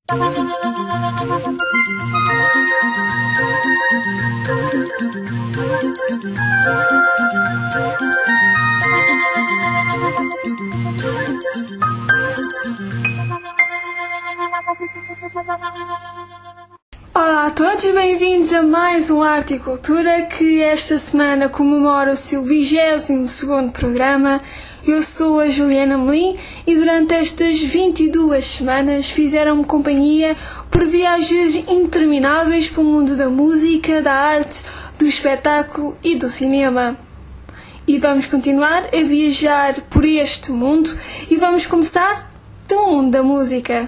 Olá a todos, bem-vindos a mais um Arte e Cultura que esta semana comemora o seu 22º programa. Eu sou a Juliana Melim e durante estas 22 semanas fizeram-me companhia por viagens intermináveis pelo mundo da música, da arte, do espetáculo e do cinema. E vamos continuar a viajar por este mundo e vamos começar pelo mundo da música.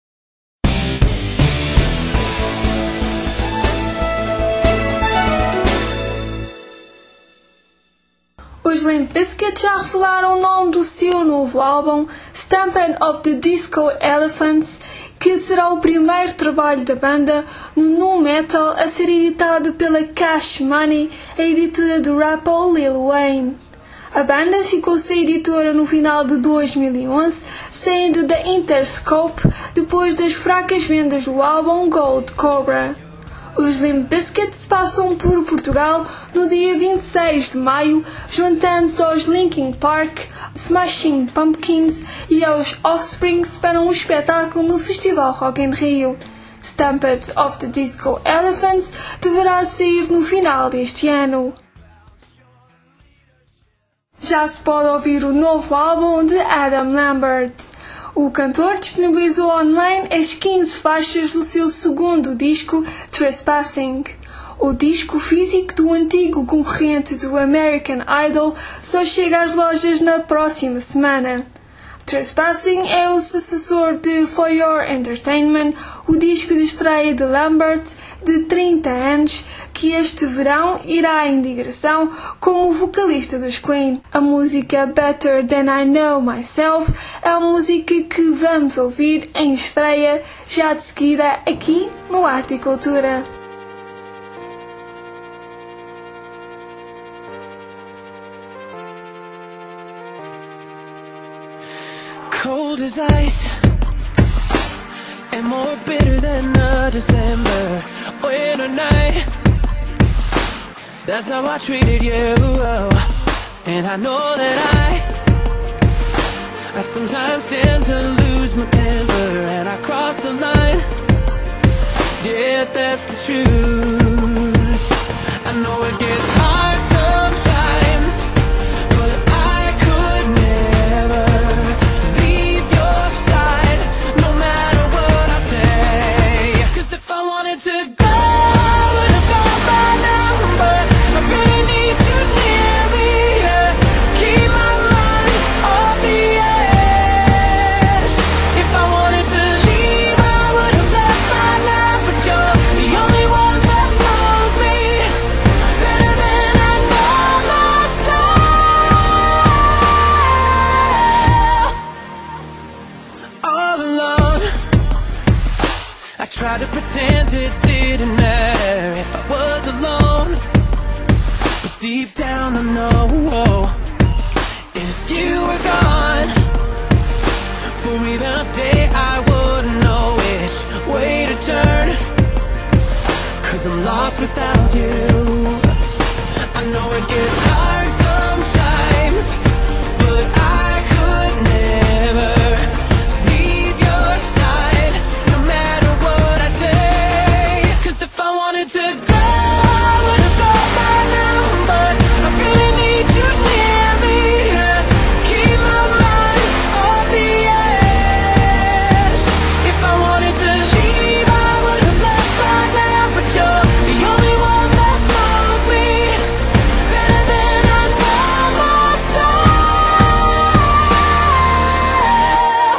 Os Limp Bizkit já revelaram o nome do seu novo álbum, Stampede of the Disco Elephants, que será o primeiro trabalho da banda no nu metal a ser editado pela Cash Money, a editora do rapper Lil Wayne. A banda ficou sem editora no final de 2011, saindo da Interscope depois das fracas vendas do álbum Gold Cobra. Os Limp Bizkit passam por Portugal no dia 26 de maio, juntando-se aos Linkin Park, Smashing Pumpkins e aos Offspring para um espetáculo no Festival Rock in Rio. Stampede of the Disco Elephants deverá sair no final deste ano. Já se pode ouvir o novo álbum de Adam Lambert. O cantor disponibilizou online as 15 faixas do seu segundo disco, Trespassing. O disco físico do antigo concorrente do American Idol só chega às lojas na próxima semana. Trespassing é o sucessor de For Your Entertainment, o disco de estreia de Lambert, de 30 anos, que este verão irá em digressão como vocalista dos Queen. A música Better Than I Know Myself é a música que vamos ouvir em estreia já de seguida aqui no Arte e Cultura. Cold as ice and more bitter than a December winter night. That's how I treated you, and I know that I sometimes tend to lose my temper and I cross the line. Yeah, that's the truth. I know it gets hard sometimes, but I could never leave your side, no matter what I say. 'Cause if I wanted to go, I would have gone by now, but I really need you near me to keep my mind off the edge. If I wanted to leave, I would have left by now, but you're the only one that knows me better than I know myself. All alone, I tried to pretend it didn't matter if I was alone, but deep down I know if you were gone for even a day, I wouldn't know which way to turn. 'Cause I'm lost without you. I know it gets hard sometimes, but I could never leave your side, no matter what I say. 'Cause if I wanted to go, I would have gone by now, but I really need you near me to keep my mind off the edge. If I wanted to leave, I would have left by now, but you're the only one that knows me better than I know myself.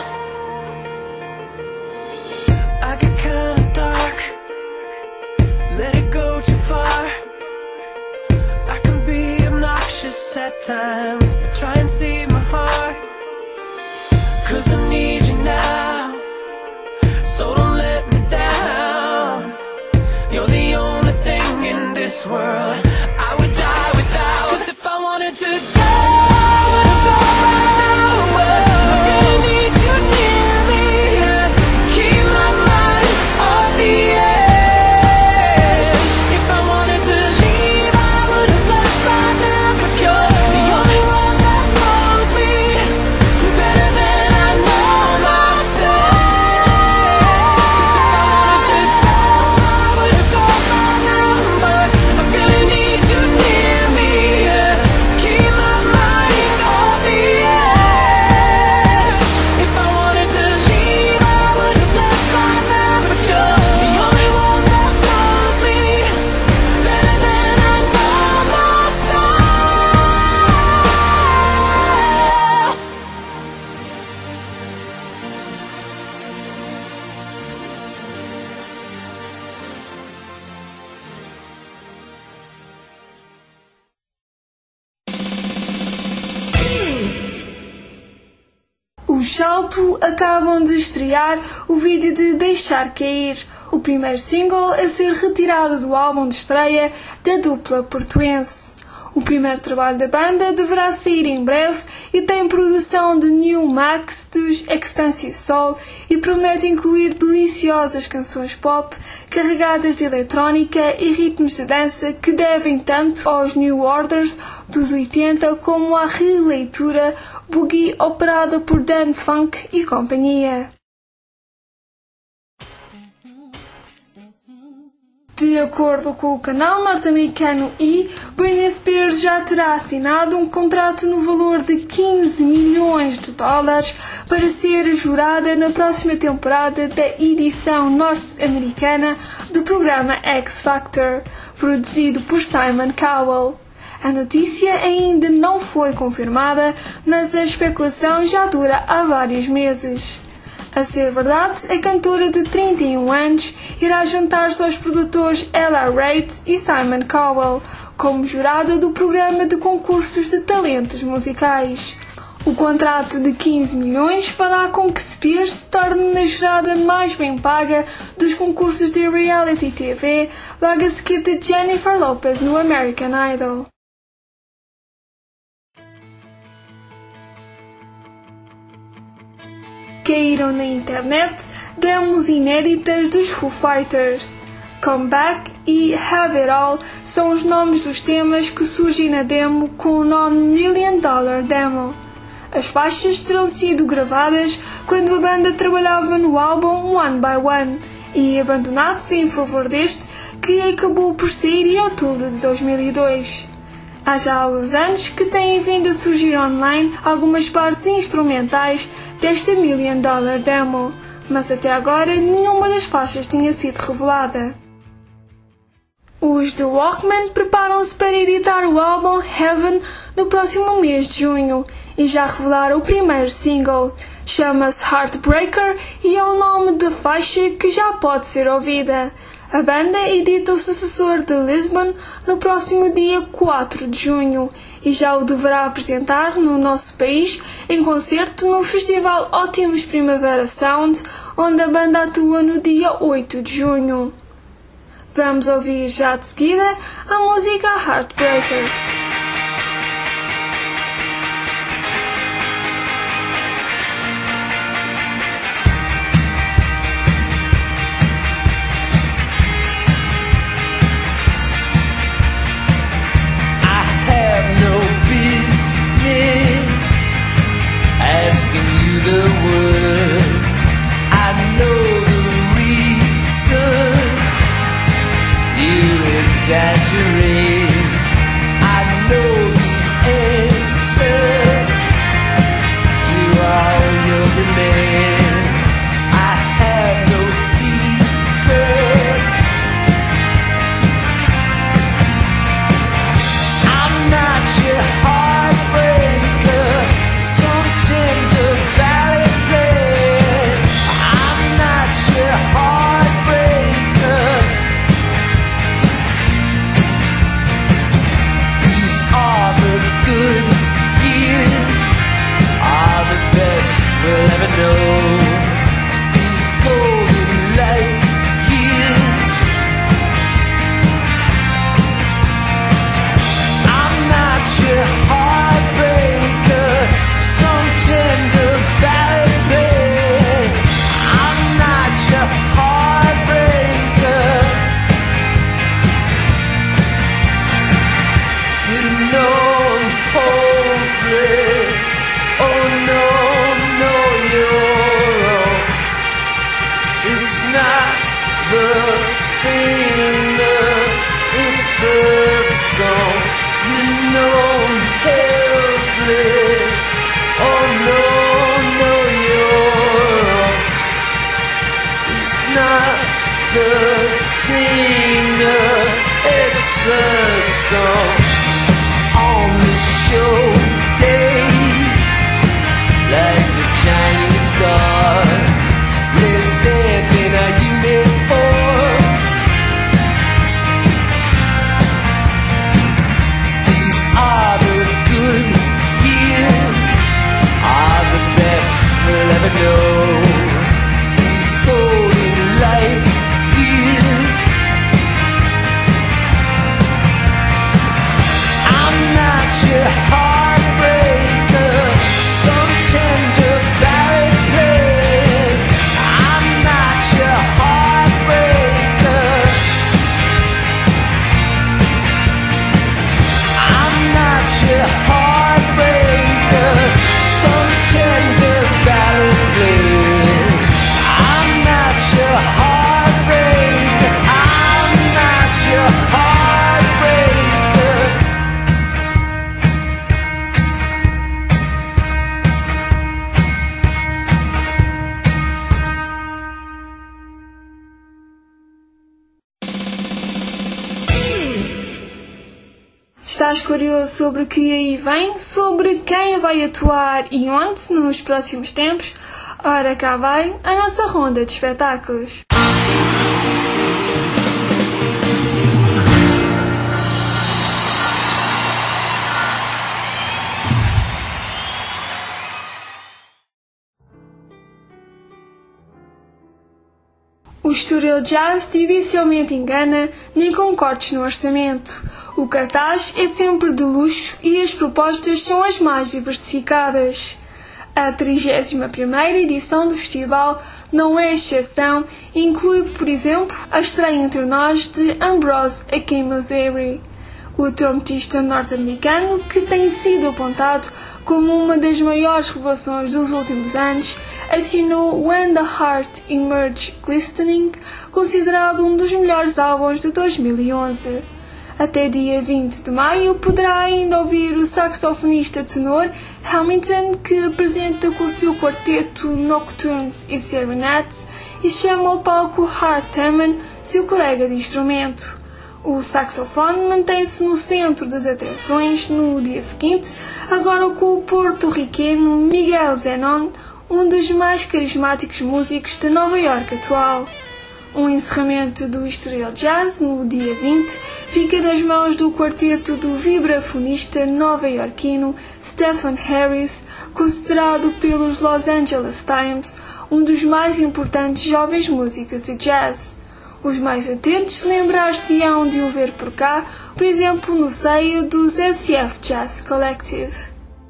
I get kinda dark, let it go too far. I can be obnoxious at times, but try and see my heart. 'Cause I need you now, so don't let me down. You're the only thing in this world I would die without. 'Cause if I wanted to go, I would have gone right now, but I really need you near me to keep my mind Salto acabam de estrear o vídeo de Deixar Cair, o primeiro single a ser retirado do álbum de estreia da dupla portuense. O primeiro trabalho da banda deverá sair em breve e tem produção de New Max dos Expensive Soul e promete incluir deliciosas canções pop carregadas de eletrónica e ritmos de dança que devem tanto aos New Orders dos 80 como à releitura boogie operada por Dan Funk e companhia. De acordo com o canal norte-americano E!, Britney Spears já terá assinado um contrato no valor de 15 milhões de dólares para ser jurada na próxima temporada da edição norte-americana do programa X Factor, produzido por Simon Cowell. A notícia ainda não foi confirmada, mas a especulação já dura há vários meses. A ser verdade, a cantora de 31 anos irá juntar-se aos produtores Ella Reid e Simon Cowell como jurada do programa de concursos de talentos musicais. O contrato de 15 milhões fará com que Spears se torne a jurada mais bem paga dos concursos de reality TV, logo a seguir de Jennifer Lopez no American Idol. Caíram na internet demos inéditas dos Foo Fighters. Come Back e Have It All são os nomes dos temas que surgem na demo com o nome Million Dollar Demo. As faixas terão sido gravadas quando a banda trabalhava no álbum One by One e abandonados em favor deste, que acabou por sair em outubro de 2002. Há já alguns anos que têm vindo a surgir online algumas partes instrumentais desta Million Dollar Demo, mas até agora nenhuma das faixas tinha sido revelada. Os The Walkmen preparam-se para editar o álbum Heaven no próximo mês de junho e já revelaram o primeiro single. Chama-se Heartbreaker e é o nome da faixa que já pode ser ouvida. A banda edita o sucessor de Lisbon no próximo dia 4 de junho e já o deverá apresentar no nosso país em concerto no festival Ótimos Primavera Sound, onde a banda atua no dia 8 de junho. Vamos ouvir já de seguida a música Heartbreaker. Exaggerate. I know the answers to all your demands. I have no secrets. I'm not your heartbreaker, some tender ballad play. I'm not your heartbreaker. All the good years are the best we'll ever know. These golden light years. I'm not your heartbreaker, some tender ballad play. I'm not your heartbreaker. You know I'm hopeless. Oh no, no, you're wrong. It's not the singer, it's the song. You know I'm helpless. Oh no, no, you're wrong. It's not the singer, it's the song. On the show days, like the Chinese stars, let's dance in our uniforms. These are the good years, are the best we'll Estás curioso sobre o que aí vem? Sobre quem vai atuar e onde nos próximos tempos? Ora, cá vai a nossa ronda de espetáculos. O Estoril Jazz dificilmente engana, nem com cortes no orçamento. O cartaz é sempre de luxo e as propostas são as mais diversificadas. A 31ª edição do festival não é exceção e inclui, por exemplo, a estreia entre nós de Ambrose Akinmusire, o trompetista norte-americano que tem sido apontado como uma das maiores revelações dos últimos anos, assinou When the Heart Emerged Glistening, considerado um dos melhores álbuns de 2011. Até dia 20 de maio poderá ainda ouvir o saxofonista tenor Hamilton, que apresenta com o seu quarteto Nocturnes e Serenates e chama ao palco Hart Taman, seu colega de instrumento. O saxofone mantém-se no centro das atenções no dia seguinte, agora com o porto-riqueno Miguel Zenon, um dos mais carismáticos músicos de Nova Iorque atual. O encerramento do Estoril Jazz, no dia 20, fica nas mãos do quarteto do vibrafonista nova-iorquino Stephen Harris, considerado pelos Los Angeles Times um dos mais importantes jovens músicos de jazz. Os mais atentos lembrar-se-ão de o ver por cá, por exemplo no seio dos SF Jazz Collective.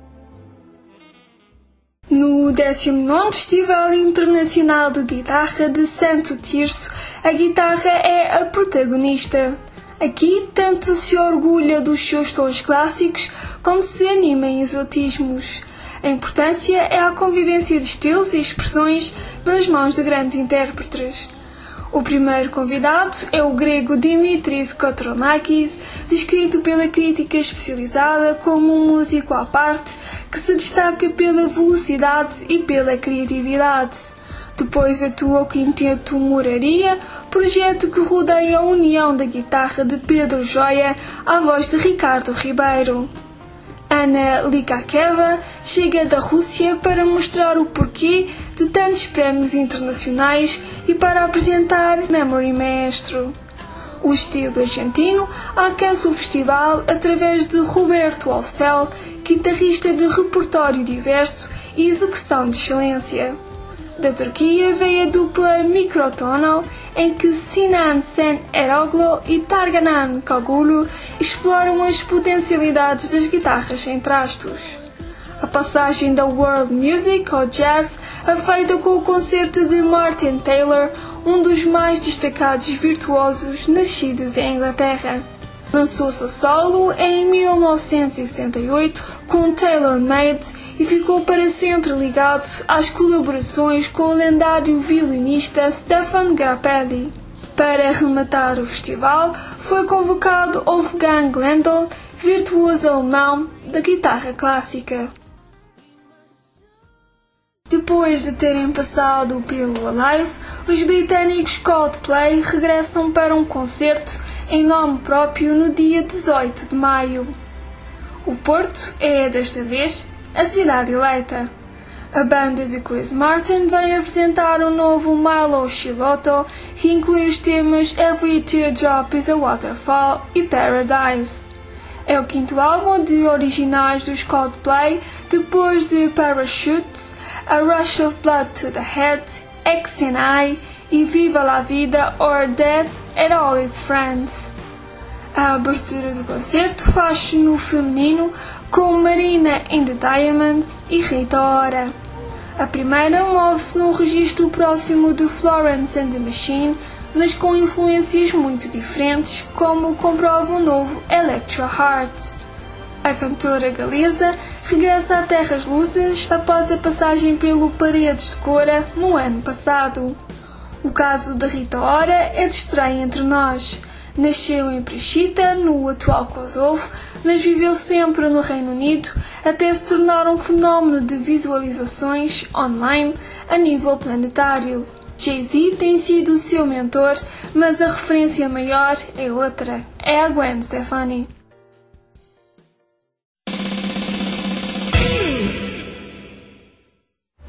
No 19º Festival Internacional de Guitarra de Santo Tirso, a guitarra é a protagonista. Aqui, tanto se orgulha dos seus tons clássicos, como se anima em exotismos. A importância é a convivência de estilos e expressões pelas mãos de grandes intérpretes. O primeiro convidado é o grego Dimitris Kotromakis, descrito pela crítica especializada como um músico à parte que se destaca pela velocidade e pela criatividade. Depois atua o Quinteto Moraria, projeto que rodeia a união da guitarra de Pedro Joia à voz de Ricardo Ribeiro. Anna Likakeva chega da Rússia para mostrar o porquê de tantos prémios internacionais e para apresentar Memory Maestro. O estilo argentino alcança o festival através de Roberto Alcel, guitarrista de repertório diverso e execução de excelência. Da Turquia veio a dupla Microtonal, em que Sinan Sen Eroglu e Targanan Kogulu exploram as potencialidades das guitarras sem trastos. A passagem da world music ao jazz é feita com o concerto de Martin Taylor, um dos mais destacados virtuosos nascidos em Inglaterra. Lançou-se a solo em 1978 com Taylor Made e ficou para sempre ligado às colaborações com o lendário violinista Stefan Grappelli. Para rematar o festival, foi convocado Wolfgang Lendl, virtuoso alemão da guitarra clássica. Depois de terem passado pelo Alive, os britânicos Coldplay regressam para um concerto em nome próprio no dia 18 de maio. O Porto é, desta vez, a cidade eleita. A banda de Chris Martin vai apresentar o novo Milo Chiloto, que inclui os temas Every Teardrop is a Waterfall e Paradise. É o quinto álbum de originais dos Coldplay, depois de Parachutes, A Rush of Blood to the Head, X and I e Viva la Vida or Dead and All Its Friends. A abertura do concerto faz-se no feminino com Marina and the Diamonds e Rita Ora. A primeira move-se num registro próximo de Florence and the Machine, mas com influências muito diferentes, como comprova o novo Electra Heart. A cantora galesa regressa a terras lusas após a passagem pelo Paredes de Cora no ano passado. O caso da Rita Ora é de estreia entre nós. Nasceu em Prishita, no atual Kosovo, mas viveu sempre no Reino Unido até se tornar um fenómeno de visualizações online a nível planetário. Jay-Z tem sido o seu mentor, mas a referência maior é outra, é a Gwen Stefani.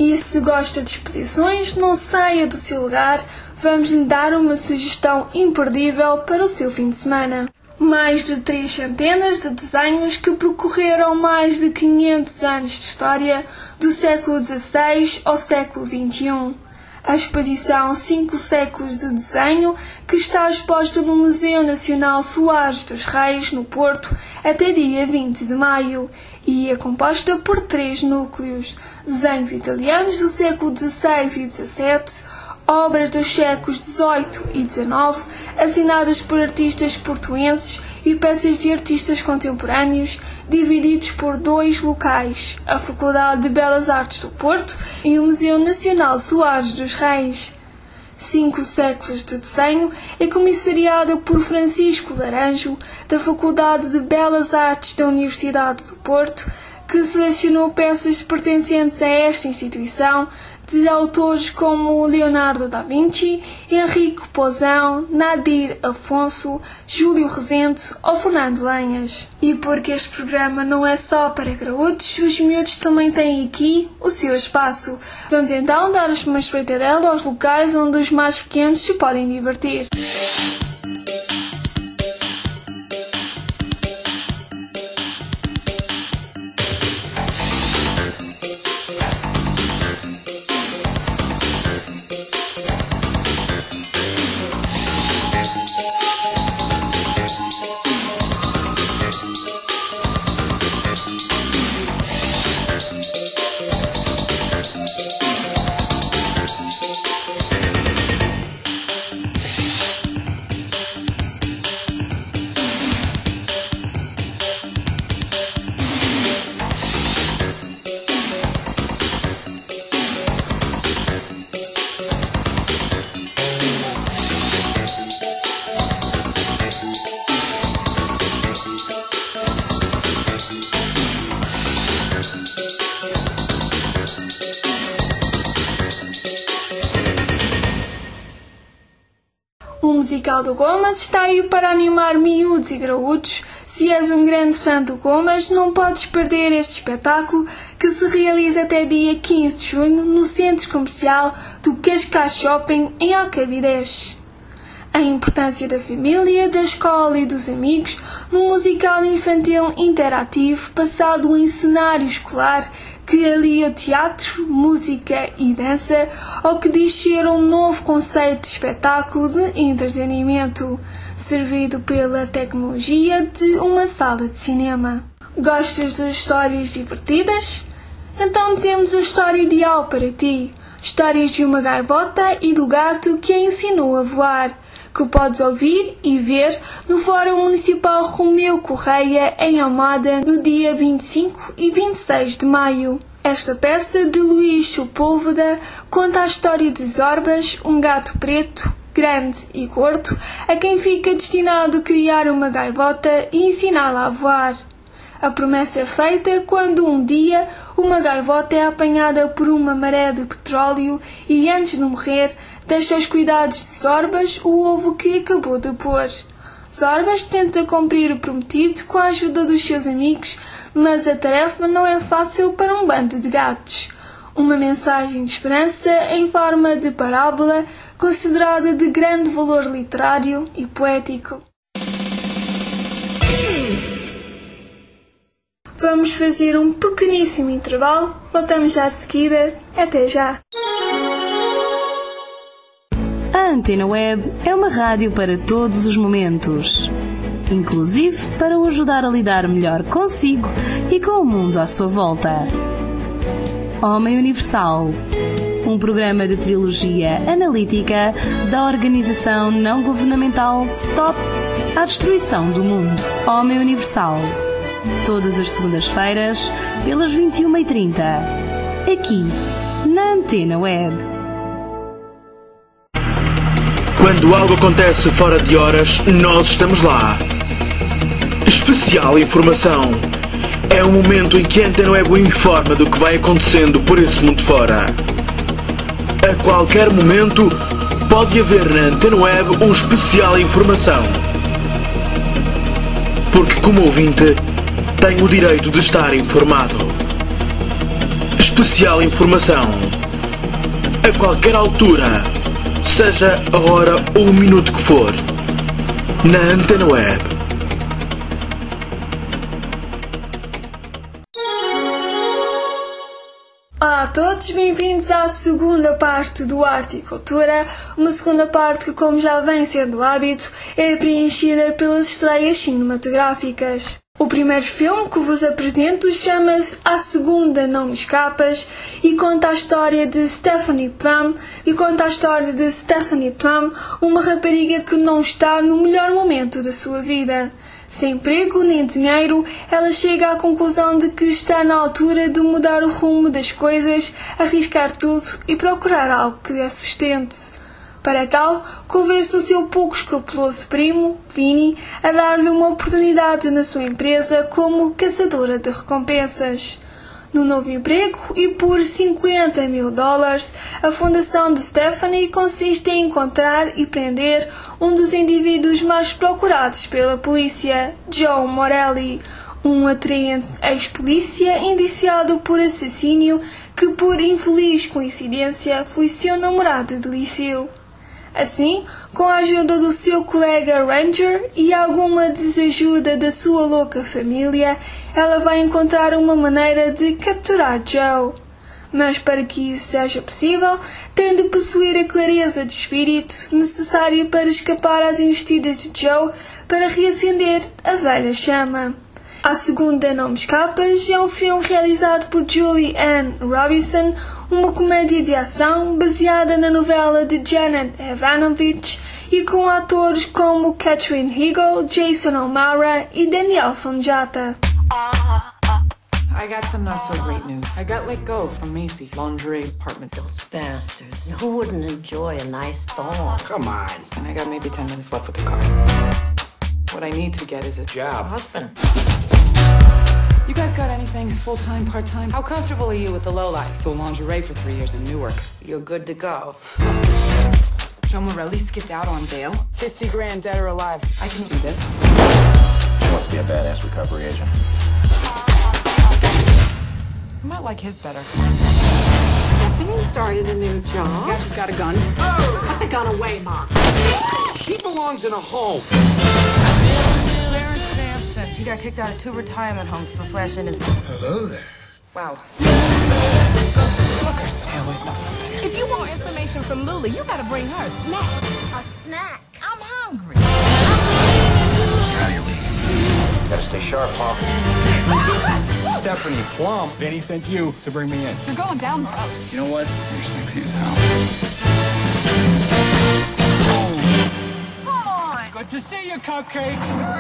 E se gosta de exposições, não saia do seu lugar, vamos lhe dar uma sugestão imperdível para o seu fim de semana. Mais de 3 centenas de desenhos que percorreram mais de 500 anos de história, do século XVI ao século XXI. A exposição 5 séculos de desenho, que está exposta no Museu Nacional Soares dos Reis, no Porto, até dia 20 de maio, e é composta por 3 núcleos: desenhos italianos do século XVI e XVII, obras dos séculos XVIII e XIX, assinadas por artistas portuenses, e peças de artistas contemporâneos, divididos por 2 locais, a Faculdade de Belas Artes do Porto e o Museu Nacional Soares dos Reis. 5 séculos de desenho é comissariada por Francisco Laranjo, da Faculdade de Belas Artes da Universidade do Porto, que selecionou peças pertencentes a esta instituição, de autores como Leonardo da Vinci, Henrique Pozão, Nadir Afonso, Júlio Rezende ou Fernando Lenhas. E porque este programa não é só para graúdos, os miúdos também têm aqui o seu espaço. Vamos então dar uma espreitadela aos locais onde os mais pequenos se podem divertir. O musical do Gomas está aí para animar miúdos e graúdos. Se és um grande fã do Gomas, não podes perder este espetáculo que se realiza até dia 15 de junho no Centro Comercial do Cascais Shopping, em Alcabides. A importância da família, da escola e dos amigos num musical infantil interativo passado em cenário escolar que alia teatro, música e dança, ou que diz ser um novo conceito de espetáculo de entretenimento, servido pela tecnologia de uma sala de cinema. Gostas de histórias divertidas? Então temos a história ideal para ti. Histórias de uma gaivota e do gato que a ensinou a voar, que podes ouvir e ver no Fórum Municipal Romeu Correia, em Almada, no dia 25 e 26 de maio. Esta peça, de Luís Sepúlveda, conta a história de Zorbas, um gato preto, grande e gordo, a quem fica destinado a criar uma gaivota e ensiná-la a voar. A promessa é feita quando um dia uma gaivota é apanhada por uma maré de petróleo e, antes de morrer, deixa aos cuidados de Zorbas o ovo que acabou de pôr. Zorbas tenta cumprir o prometido com a ajuda dos seus amigos, mas a tarefa não é fácil para um bando de gatos. Uma mensagem de esperança em forma de parábola, considerada de grande valor literário e poético. Vamos fazer um pequeníssimo intervalo. Voltamos já de seguida. Até já! A Antena Web é uma rádio para todos os momentos, inclusive para o ajudar a lidar melhor consigo e com o mundo à sua volta. Homem Universal, um programa de trilogia analítica da organização não governamental Stop à Destruição do Mundo. Homem Universal, todas as segundas-feiras, pelas 21h30, aqui na Antena Web. Quando algo acontece fora de horas, nós estamos lá. Especial informação. É o momento em que a Antena Web informa do que vai acontecendo por esse mundo fora. A qualquer momento, pode haver na Antena Web um especial informação. Porque, como ouvinte, tem o direito de estar informado. Especial informação. a qualquer altura, seja a hora ou o minuto que for, na Antena Web. Olá a todos, bem-vindos à segunda parte do Arte e Cultura, uma segunda parte que, como já vem sendo hábito, é preenchida pelas estreias cinematográficas. O primeiro filme que vos apresento chama-se A Segunda Não Me Escapas e conta a história de Stephanie Plum, uma rapariga que não está no melhor momento da sua vida. Sem emprego nem dinheiro, ela chega à conclusão de que está na altura de mudar o rumo das coisas, arriscar tudo e procurar algo que a sustente. Para tal, convence o seu pouco escrupuloso primo, Vinny, a dar-lhe uma oportunidade na sua empresa como caçadora de recompensas. No novo emprego e por $50 mil, a fundação de Stephanie consiste em encontrar e prender um dos indivíduos mais procurados pela polícia, Joe Morelli, um atraente ex-polícia indiciado por assassínio que, por infeliz coincidência, foi seu namorado de liceu. Assim, com a ajuda do seu colega Ranger e alguma desajuda da sua louca família, ela vai encontrar uma maneira de capturar Joe. Mas para que isso seja possível, tem de possuir a clareza de espírito necessária para escapar às investidas de Joe para reacender a velha chama. A Segunda Não Me Escapas é um filme realizado por Julie Ann Robinson, uma comédia de ação baseada na novela de Janet Evanovich e com atores como Katherine Heigl, Jason O'Mara e Daniel Sonjata. I got some not so great news. I got let go from Macy's lingerie department. Those bastards. Who wouldn't enjoy a nice thong? Come on. And I got maybe 10 minutes left with the car. What I need to get is a job. Husband. You guys got anything full-time, part-time? How comfortable are you with the lowlife? Sold lingerie for 3 years in Newark. You're good to go. Joe Morelli skipped out on bail. 50 grand, dead or alive. I can do this. She wants to be a badass recovery agent. I might like his better. Stephanie started a new job. Yeah, she's got a gun. Put the gun away, Mom. She belongs in a home. Clarence Sampson. He got kicked out of 2 retirement homes for flashing his... Hello there. Wow. Lookers. I always know something. If you want information from Lily, you gotta bring her a snack. A snack. I'm hungry. Out of your league. Gotta stay sharp, Paul. Stephanie Plum. Vinny sent you to bring me in. You're going down the road. You know what? You're sexy as hell. Come on. Good to see you, Cupcake.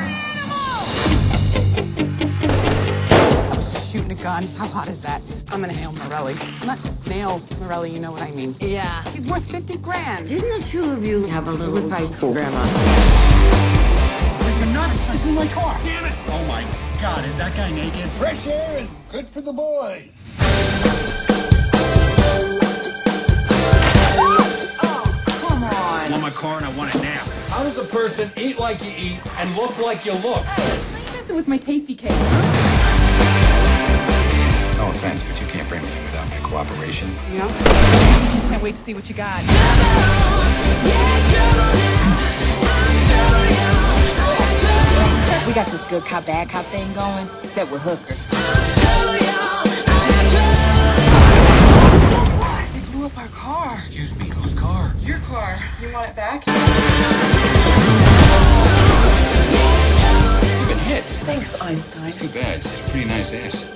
I was just shooting a gun. How hot is that? I'm gonna hail Morelli. Not nail Morelli, you know what I mean. Yeah. He's worth 50 grand. Didn't the two of you have a little... It was high school, Grandma. You're nuts. It's in my car. Damn it. Oh, my God. Is that guy naked? Fresh air is good for the boys. Oh, come on. I want my car and I want it now. How does a person eat like you eat and look like you look? Why are you messing with my tasty cake, No offense, but you can't bring me in without my cooperation. Yeah? Can't wait to see what you got. We got this good cop, bad cop thing going, except with hookers. They blew up our car. Excuse me, whose car? Your car. You want it back? You've been hit. Thanks, Einstein. Too bad. It's a pretty nice ass.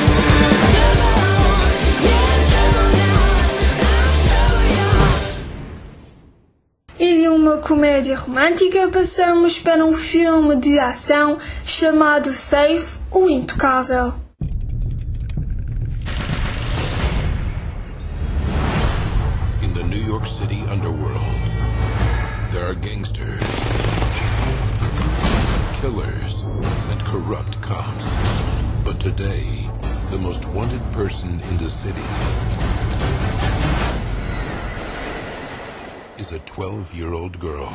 E de uma comédia romântica passamos para um filme de ação chamado Safe, o Intocável. In the New York City underworld, there are gangsters, killers, and corrupt cops. But today, the most wanted person in the city is a 12-year-old girl.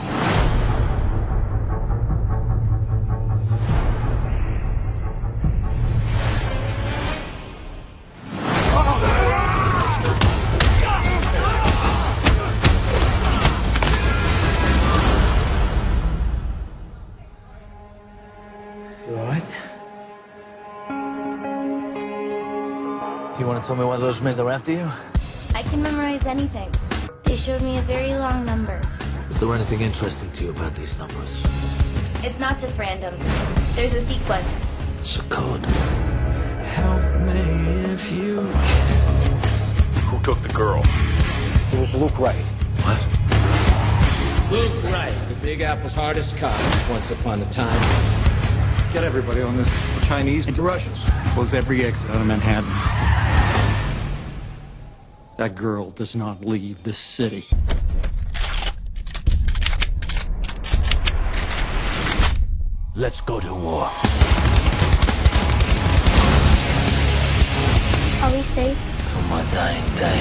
tell me why those men are after you? I can memorize anything. They showed me a very long number. Is there anything interesting to you about these numbers? It's not just random. There's a sequence. It's a code. Help me if you can. Who took the girl? It was Luke Wright. What? Luke Wright, the Big Apple's hardest cop once upon a time. Get everybody on this Chinese into Russians. Close every exit out of Manhattan. That girl does not leave this city. Let's go to war. Are we safe? Till my dying day.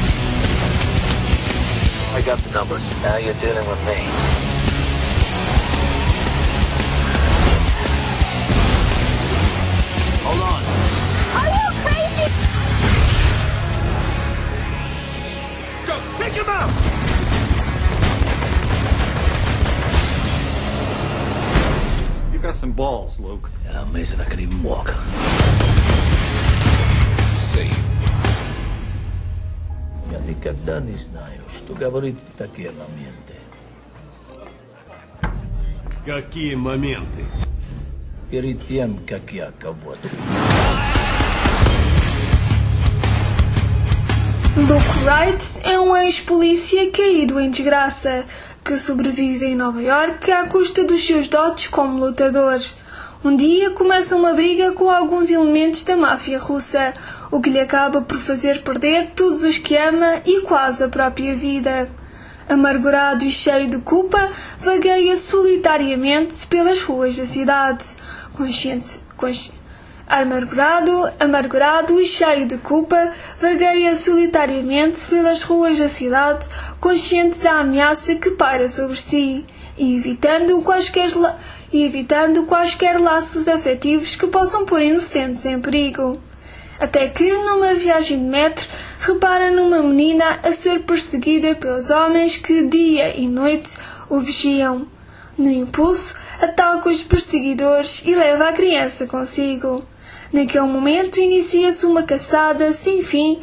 I got the numbers. Now you're dealing with me. Hold on. Are you crazy? Go, take him out! You got some balls, Luke. Yeah, amazing I can even walk. Safe. Я никогда не знаю, что говорит в такие моменты. Какие моменты? Перед тем, как я кого-то... Luke Wright é um ex-polícia caído em desgraça, que sobrevive em Nova York à custa dos seus dotes como lutador. Um dia começa uma briga com alguns elementos da máfia russa, o que lhe acaba por fazer perder todos os que ama e quase a própria vida. Amargurado e cheio de culpa, vagueia solitariamente pelas ruas da cidade, Amargurado e cheio de culpa, vagueia solitariamente pelas ruas da cidade, consciente da ameaça que paira sobre si, e evitando quaisquer laços afetivos que possam pôr inocentes em perigo. Até que, numa viagem de metro, repara numa menina a ser perseguida pelos homens que, dia e noite, o vigiam. No impulso, ataca os perseguidores e leva a criança consigo. Naquele momento inicia-se uma caçada sem fim,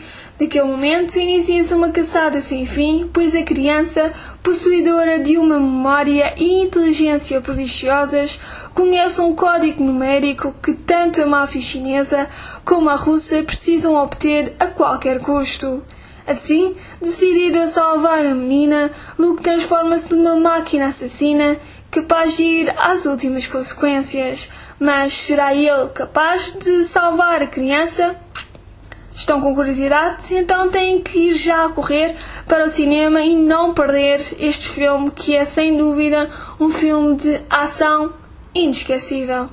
pois a criança, possuidora de uma memória e inteligência prodigiosas, conhece um código numérico que tanto a máfia chinesa como a russa precisam obter a qualquer custo. Assim, decidido a salvar a menina, Luke transforma-se numa máquina assassina capaz de ir às últimas consequências. Mas será ele capaz de salvar a criança? Estão com curiosidade? Então têm que ir já correr para o cinema e não perder este filme, que é sem dúvida um filme de ação inesquecível.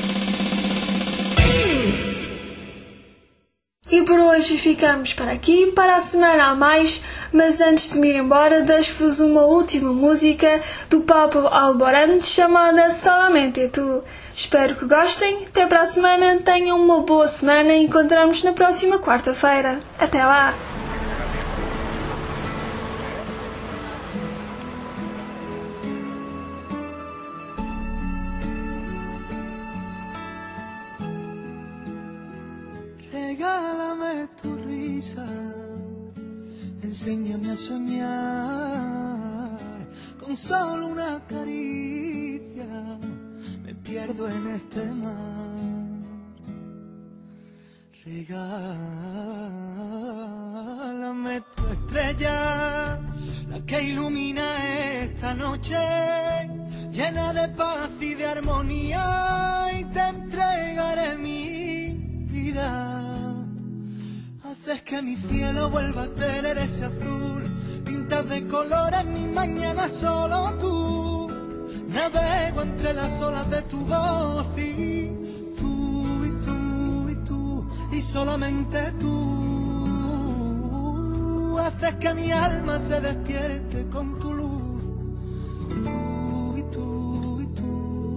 E por hoje ficamos por aqui, para a semana há mais, mas antes de me ir embora deixo-vos uma última música do Pablo Alborán chamada Solamente Tu. Espero que gostem, até para a semana, tenham uma boa semana e encontramos na próxima quarta-feira. Até lá! Regálame tu risa, enséñame a soñar, con solo una caricia me pierdo en este mar. Regálame tu estrella, la que ilumina esta noche, llena de paz y de armonía, y te entregaré mi vida. Haces que mi cielo vuelva a tener ese azul, pintas de colores mis mañanas solo tú. Navego entre las olas de tu voz y tú, y tú, y tú, y solamente tú. Haces que mi alma se despierte con tu luz. Tú, y tú, y tú.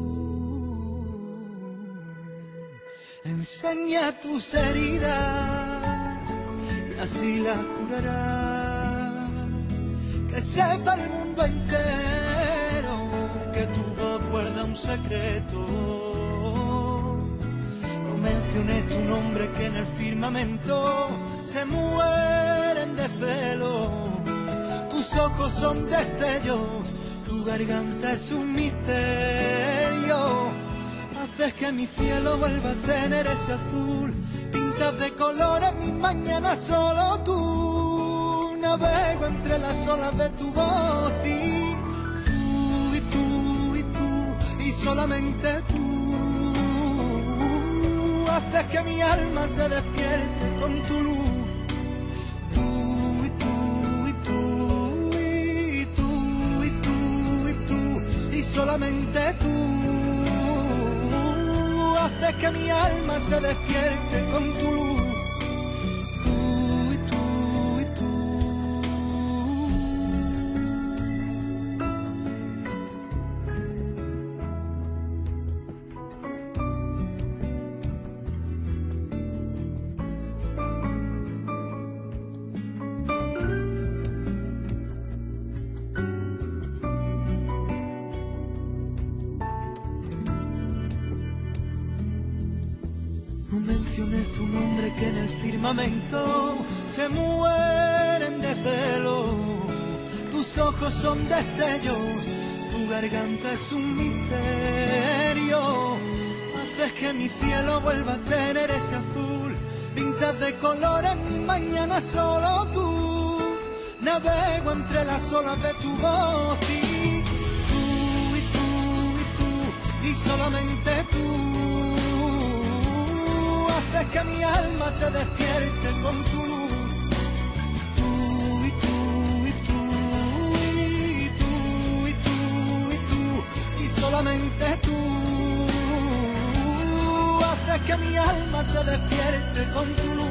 Enseña tus heridas y así las curarás. Que sepa el mundo entero que tu voz guarda un secreto. Comenzarás menciones tu nombre que en el firmamento se mueren de celo. Tus ojos son destellos, tu garganta es un misterio. Haces que mi cielo vuelva a tener ese azul, pintas de colores mis mañanas solo tú. Navego entre las olas de tu voz y tú, y tú, y tú, y solamente tú. Haces que mi alma se despierte con tu luz. Tú, y tú, y tú, y tú, y tú, y tú, y solamente tú. Haces que mi alma se despierte con tu luz. No menciones tu nombre que en el firmamento se mueren de celo. Tus ojos son destellos, tu garganta es un misterio. Haces que mi cielo vuelva a tener ese azul, pintas de colores mis mañanas solo tú. Navego entre las olas de tu voz y tú, y tú, y tú, y solamente tú. Haces que mi alma se despierte con tu luz. Tú, y tú, y tú, y tú, y tú, y tú, y solamente tú. Haces que mi alma se despierte con tu luz.